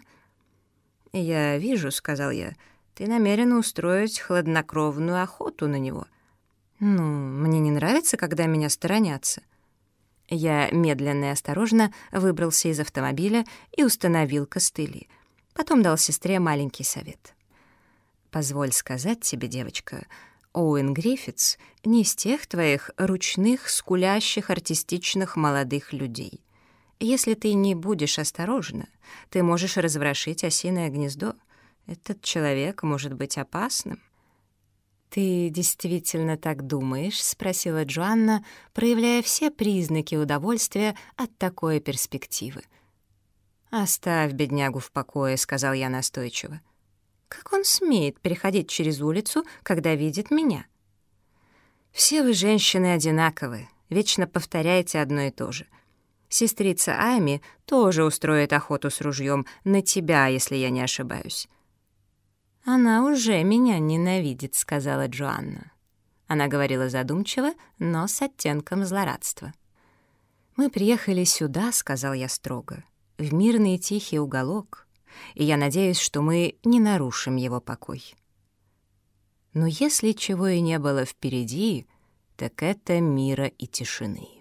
«Я вижу», — сказал я, — «ты намерена устроить хладнокровную охоту на него». «Ну, мне не нравится, когда меня сторонятся». Я медленно и осторожно выбрался из автомобиля и установил костыли. Потом дал сестре маленький совет. «Позволь сказать тебе, девочка, Оуэн Гриффитс не из тех твоих ручных, скулящих, артистичных молодых людей. Если ты не будешь осторожна, ты можешь разворошить осиное гнездо. Этот человек может быть опасным». «Ты действительно так думаешь?» — спросила Джоанна, проявляя все признаки удовольствия от такой перспективы. «Оставь беднягу в покое», — сказал я настойчиво. «Как он смеет переходить через улицу, когда видит меня?» «Все вы, женщины, одинаковы, вечно повторяете одно и то же. Сестрица Айми тоже устроит охоту с ружьем на тебя, если я не ошибаюсь». «Она уже меня ненавидит», — сказала Джоанна. Она говорила задумчиво, но с оттенком злорадства. «Мы приехали сюда», — сказал я строго, — «в мирный и тихий уголок, и я надеюсь, что мы не нарушим его покой. Но если чего и не было впереди, так это мира и тишины».